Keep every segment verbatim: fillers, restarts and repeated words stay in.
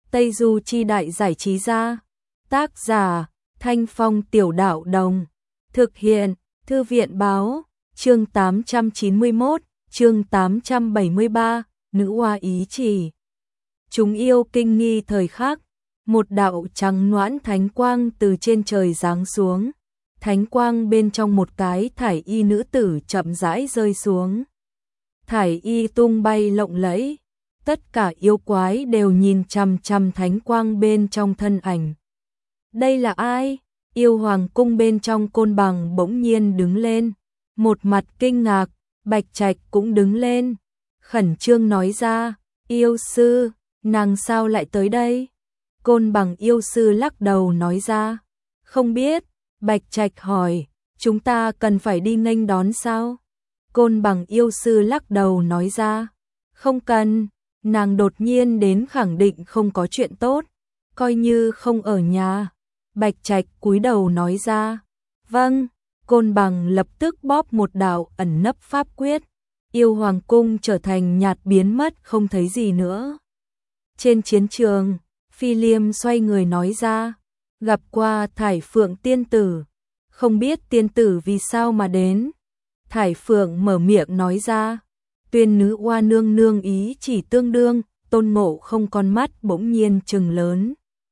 Tây Du Chi Đại Giải Trí Gia. Tác giả Thanh Phong Tiểu Đạo Đồng. Thực hiện Thư viện Báo. Chương tám trăm chín mươi mốt, chương tám trăm bảy mươi ba, Nữ Hoa Ý Chỉ. Chúng yêu kinh nghi thời khắc, một đạo trắng noãn thánh quang từ trên trời giáng xuống. Thánh quang bên trong một cái thải y nữ tử chậm rãi rơi xuống. Thải y tung bay lộng lẫy, tất cả yêu quái đều nhìn chằm chằm thánh quang bên trong thân ảnh. Đây là ai? Yêu hoàng cung bên trong Côn Bằng bỗng nhiên đứng lên, một mặt kinh ngạc. Bạch Trạch cũng đứng lên, khẩn trương nói ra, yêu sư, nàng sao lại tới đây? Côn Bằng yêu sư lắc đầu nói ra, không biết. Bạch Trạch hỏi, chúng ta cần phải đi nghênh đón sao? Côn Bằng yêu sư lắc đầu nói ra, không cần, nàng đột nhiên đến khẳng định không có chuyện tốt, coi như không ở nhà. Bạch Trạch cúi đầu nói ra, vâng. Côn Bằng lập tức bóp một đạo ẩn nấp pháp quyết, yêu hoàng cung trở thành nhạt biến mất không thấy gì nữa. Trên chiến trường, Phi Liêm xoay người nói ra, gặp qua Thải Phượng tiên tử, không biết tiên tử vì sao mà đến. Thải Phượng mở miệng nói ra, tuyên nữ oa nương nương ý chỉ tương đương. Tôn Ngộ Không con mắt bỗng nhiên trừng lớn.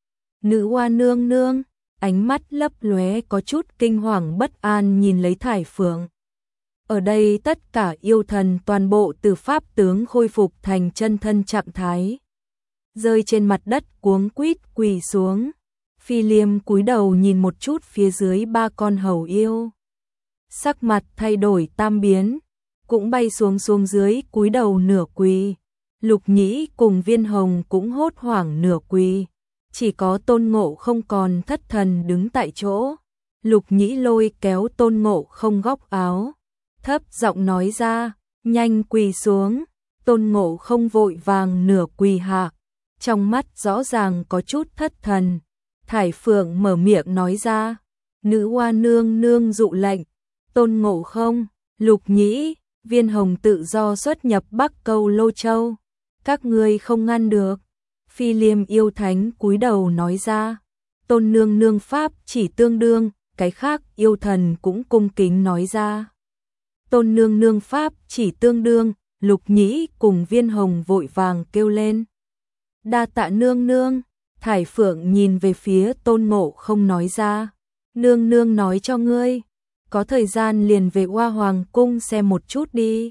Nữ oa nương nương, ánh mắt lấp lóe có chút kinh hoàng bất an nhìn lấy Thải Phượng. Ở đây tất cả yêu thần toàn bộ từ pháp tướng khôi phục thành chân thân trạng thái, rơi trên mặt đất cuống quýt quỳ xuống. Phi Liêm cúi đầu nhìn một chút phía dưới ba con hầu yêu, sắc mặt thay đổi tam biến, cũng bay xuống xuống dưới cúi đầu nửa quỳ. Lục Nhĩ cùng Viên Hồng cũng hốt hoảng nửa quỳ. Chỉ có Tôn Ngộ Không còn thất thần đứng tại chỗ. Lục Nhĩ lôi kéo Tôn Ngộ Không góc áo, thấp giọng nói ra, nhanh quỳ xuống. Tôn Ngộ Không vội vàng nửa quỳ hạ, trong mắt rõ ràng có chút thất thần. Thải Phượng mở miệng nói ra, nữ oa nương nương dụ lệnh. Tôn Ngộ Không, Lục Nhĩ, Viên Hồng tự do xuất nhập Bắc Câu Lô Châu, các ngươi không ngăn được. Phi Liêm yêu thánh cúi đầu nói ra, Tôn nương nương pháp chỉ tương đương. Cái khác yêu thần cũng cung kính nói ra, Tôn nương nương pháp chỉ tương đương. Lục Nhĩ cùng Viên Hồng vội vàng kêu lên, đa tạ nương nương. Thải Phượng nhìn về phía Tôn Ngộ Không nói ra, nương nương nói cho ngươi, có thời gian liền về Hoa Hoàng cung xem một chút đi.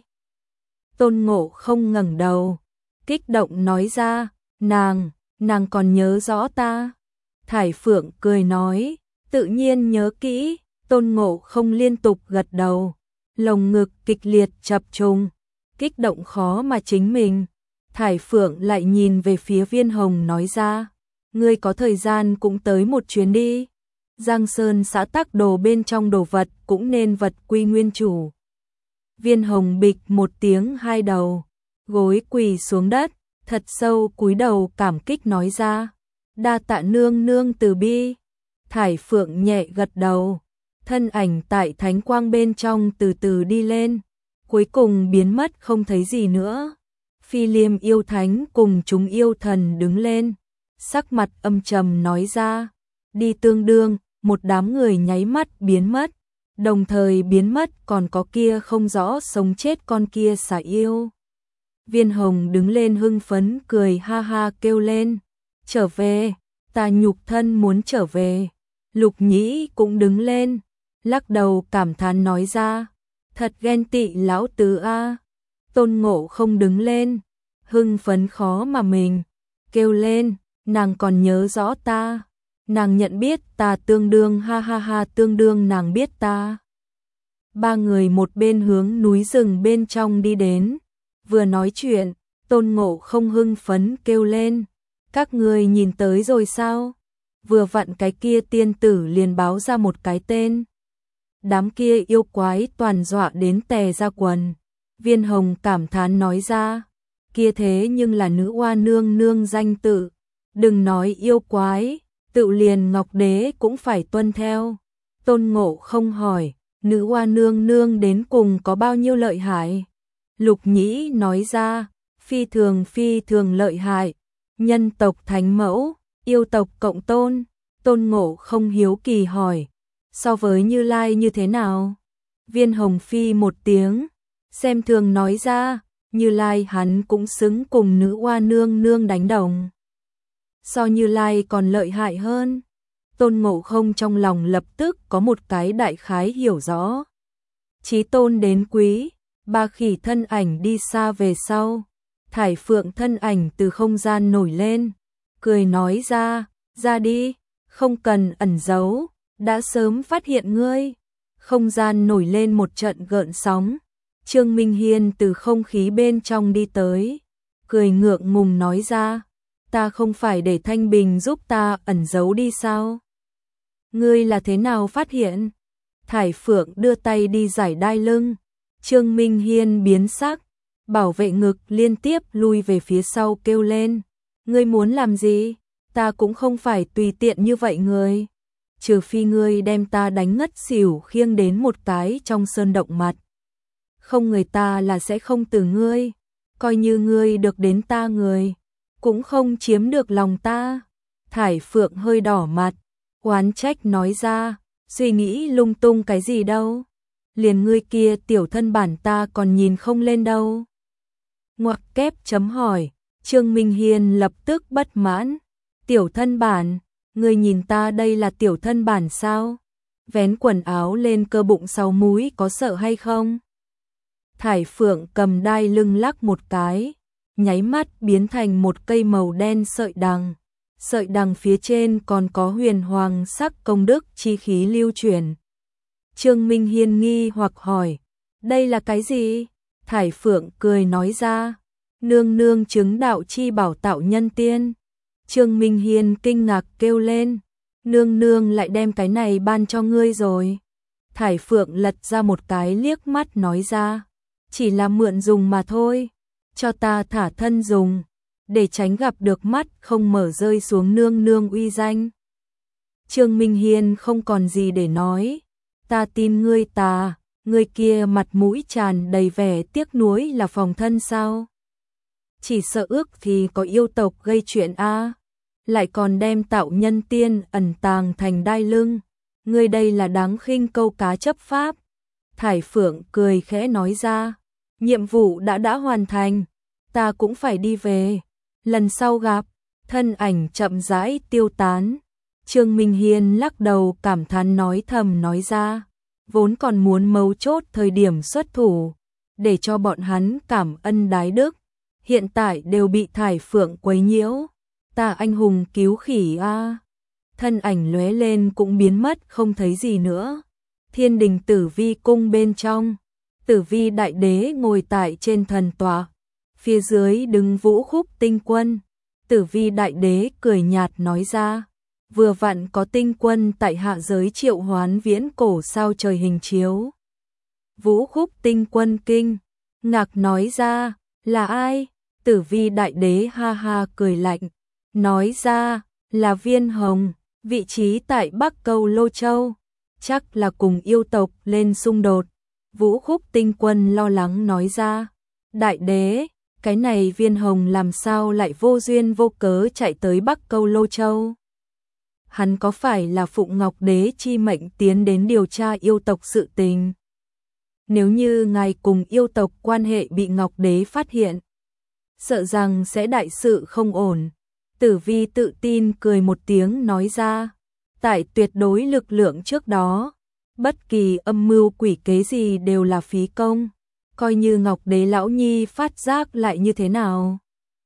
Tôn Ngộ Không ngẩng đầu, kích động nói ra, nàng, nàng còn nhớ rõ ta. Thải Phượng cười nói, tự nhiên nhớ kỹ. Tôn Ngộ Không liên tục gật đầu, lồng ngực kịch liệt chập trùng, kích động khó mà chính mình. Thải Phượng lại nhìn về phía Viên Hồng nói ra, ngươi có thời gian cũng tới một chuyến đi. Giang Sơn xã tắc đồ bên trong đồ vật cũng nên vật quy nguyên chủ. Viên Hồng bịch một tiếng hai đầu, gối quỳ xuống đất, thật sâu cúi đầu cảm kích nói ra, đa tạ nương nương từ bi. Thải Phượng nhẹ gật đầu, thân ảnh tại thánh quang bên trong từ từ đi lên, cuối cùng biến mất không thấy gì nữa. Phi Liêm yêu thánh cùng chúng yêu thần đứng lên, sắc mặt âm trầm nói ra, đi tương đương. Một đám người nháy mắt biến mất, đồng thời biến mất còn có kia không rõ sống chết con kia xà yêu. Viên Hồng đứng lên hưng phấn cười ha ha kêu lên, trở về, ta nhục thân muốn trở về. Lục Nhĩ cũng đứng lên, lắc đầu cảm thán nói ra, thật ghen tị lão tứ a. Tôn Ngộ Không đứng lên, hưng phấn khó mà mình, kêu lên, nàng còn nhớ rõ ta. Nàng nhận biết ta tương đương, ha ha ha, tương đương nàng biết ta. Ba người một bên hướng núi rừng bên trong đi đến, vừa nói chuyện, Tôn Ngộ Không hưng phấn kêu lên, các người nhìn tới rồi sao? Vừa vặn cái kia tiên tử liền báo ra một cái tên. Đám kia yêu quái toàn dọa đến tè ra quần. Viên Hồng cảm thán nói ra, kia thế nhưng là nữ oa nương nương danh tự, đừng nói yêu quái, tự liền Ngọc Đế cũng phải tuân theo. Tôn Ngộ Không hỏi, nữ oa nương nương đến cùng có bao nhiêu lợi hại? Lục Nhĩ nói ra, phi thường phi thường lợi hại, Nhân tộc thánh mẫu, yêu tộc cộng tôn. Tôn Ngộ Không hiếu kỳ hỏi, so với Như Lai như thế nào? Viên Hồng Phi một tiếng, xem thường nói ra, Như Lai hắn cũng xứng cùng nữ oa nương nương đánh đồng. So Như Lai còn lợi hại hơn. Tôn Ngộ Không trong lòng lập tức có một cái đại khái hiểu rõ. Chí tôn đến quý, ba khỉ thân ảnh đi xa về sau. Thải Phượng thân ảnh từ không gian nổi lên, cười nói ra, ra đi, không cần ẩn giấu, đã sớm phát hiện ngươi. Không gian nổi lên một trận gợn sóng, Trương Minh Hiên từ không khí bên trong đi tới, cười ngượng ngùng nói ra, ta không phải để Thanh Bình giúp ta ẩn giấu đi sao? Ngươi là thế nào phát hiện? Thải Phượng đưa tay đi giải đai lưng, Trương Minh Hiên biến sắc, bảo vệ ngực liên tiếp lui về phía sau kêu lên, ngươi muốn làm gì? Ta cũng không phải tùy tiện như vậy người. Trừ phi ngươi đem ta đánh ngất xỉu khiêng đến một cái trong sơn động mặt. Không người ta là sẽ không từ ngươi. Coi như ngươi được đến ta người, cũng không chiếm được lòng ta. Thải Phượng hơi đỏ mặt, oán trách nói ra, suy nghĩ lung tung cái gì đâu. Liền ngươi kia tiểu thân bản ta còn nhìn không lên đâu. Ngoặc kép chấm hỏi, Trương Minh Hiên lập tức bất mãn. Tiểu thân bản, ngươi nhìn ta đây là tiểu thân bản sao? Vén quần áo lên cơ bụng sau múi có sợ hay không? Thải Phượng cầm đai lưng lắc một cái, nháy mắt biến thành một cây màu đen sợi đằng. Sợi đằng phía trên còn có huyền hoàng sắc công đức chi khí lưu chuyển. Trương Minh Hiên nghi hoặc hỏi, đây là cái gì? Thải Phượng cười nói ra, nương nương chứng đạo chi bảo tạo nhân tiên. Trương Minh Hiên kinh ngạc kêu lên, nương nương lại đem cái này ban cho ngươi rồi. Thải Phượng lật ra một cái liếc mắt nói ra, chỉ là mượn dùng mà thôi, cho ta thả thân dùng, để tránh gặp được mắt không mở rơi xuống nương nương uy danh. Trương Minh Hiên không còn gì để nói, ta tin ngươi tà, ngươi kia mặt mũi tràn đầy vẻ tiếc nuối là phòng thân sao? Chỉ sợ ước thì có yêu tộc gây chuyện a, lại còn đem tạo nhân tiên ẩn tàng thành đai lưng, ngươi đây là đáng khinh câu cá chấp pháp. Thải Phượng cười khẽ nói ra, nhiệm vụ đã đã hoàn thành, ta cũng phải đi về, lần sau gặp. Thân ảnh chậm rãi tiêu tán. Trương Minh Hiên lắc đầu cảm thán nói thầm nói ra, vốn còn muốn mấu chốt thời điểm xuất thủ, để cho bọn hắn cảm ân đái đức, hiện tại đều bị Thải Phượng quấy nhiễu. Ta anh hùng cứu khỉ a. Thân ảnh lóe lên cũng biến mất không thấy gì nữa. Thiên đình Tử Vi cung bên trong, Tử Vi đại đế ngồi tại trên thần tọa, phía dưới đứng Vũ Khúc tinh quân. Tử Vi đại đế cười nhạt nói ra, vừa vặn có tinh quân tại hạ giới triệu hoán viễn cổ sao trời hình chiếu. Vũ Khúc tinh quân kinh ngạc nói ra, là ai? Tử Vi đại đế ha ha cười lạnh, nói ra, là Viên Hồng, vị trí tại Bắc Câu Lô Châu, chắc là cùng yêu tộc lên xung đột. Vũ Khúc tinh quân lo lắng nói ra, đại đế, cái này Viên Hồng làm sao lại vô duyên vô cớ chạy tới Bắc Câu Lô Châu? Hắn có phải là Phụng Ngọc Đế chi mệnh tiến đến điều tra yêu tộc sự tình? Nếu như ngài cùng yêu tộc quan hệ bị Ngọc Đế phát hiện, sợ rằng sẽ đại sự không ổn. Tử Vi tự tin cười một tiếng nói ra, tại tuyệt đối lực lượng trước đó, bất kỳ âm mưu quỷ kế gì đều là phí công, coi như Ngọc Đế lão nhi phát giác lại như thế nào?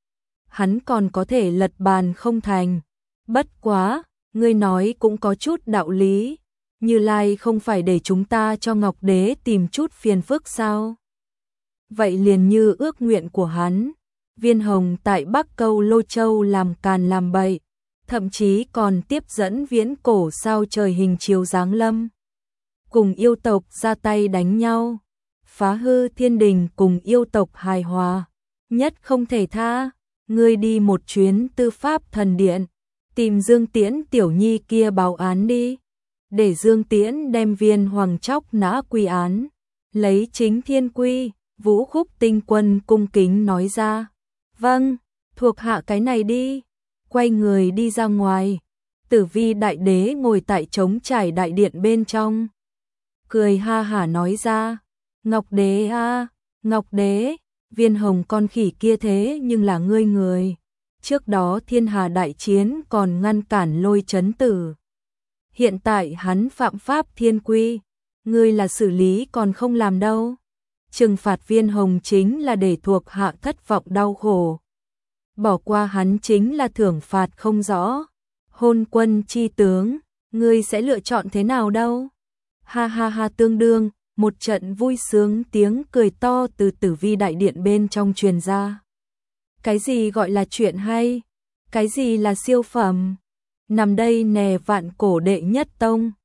Hắn còn có thể lật bàn không thành. Bất quá, ngươi nói cũng có chút đạo lý, Như Lai không phải để chúng ta cho Ngọc Đế tìm chút phiền phức sao? Vậy liền như ước nguyện của hắn, Viên Hồng tại Bắc Câu Lô Châu làm càn làm bậy, thậm chí còn tiếp dẫn viễn cổ sao trời hình chiếu giáng lâm, cùng yêu tộc ra tay đánh nhau, phá hư thiên đình cùng yêu tộc hài hòa, nhất không thể tha. Ngươi đi một chuyến Tư Pháp Thần Điện, tìm Dương Tiễn tiểu nhi kia báo án đi, để Dương Tiễn đem Viên Hoàng chóc nã quy án, lấy chính thiên quy. Vũ Khúc tinh quân cung kính nói ra, vâng, thuộc hạ cái này đi. quay người đi ra ngoài. Tử Vi đại đế ngồi tại trống trải đại điện bên trong, cười ha hả nói ra, Ngọc đế a, Ngọc đế, Viên Hồng con khỉ kia thế nhưng là ngươi người. Trước đó thiên hà đại chiến còn ngăn cản Lôi Chấn Tử. Hiện tại hắn phạm pháp thiên quy, ngươi là xử lý còn không làm đâu. Trừng phạt Viên Hồng chính là để thuộc hạ thất vọng đau khổ. Bỏ qua hắn chính là thưởng phạt không rõ. Hôn quân chi tướng, ngươi sẽ lựa chọn thế nào đâu? Ha ha ha, tương đương, một trận vui sướng tiếng cười to từ Tử Vi đại điện bên trong truyền ra. Cái gì gọi là chuyện hay? Cái gì là siêu phẩm? Nằm đây nè, vạn cổ đệ nhất tông,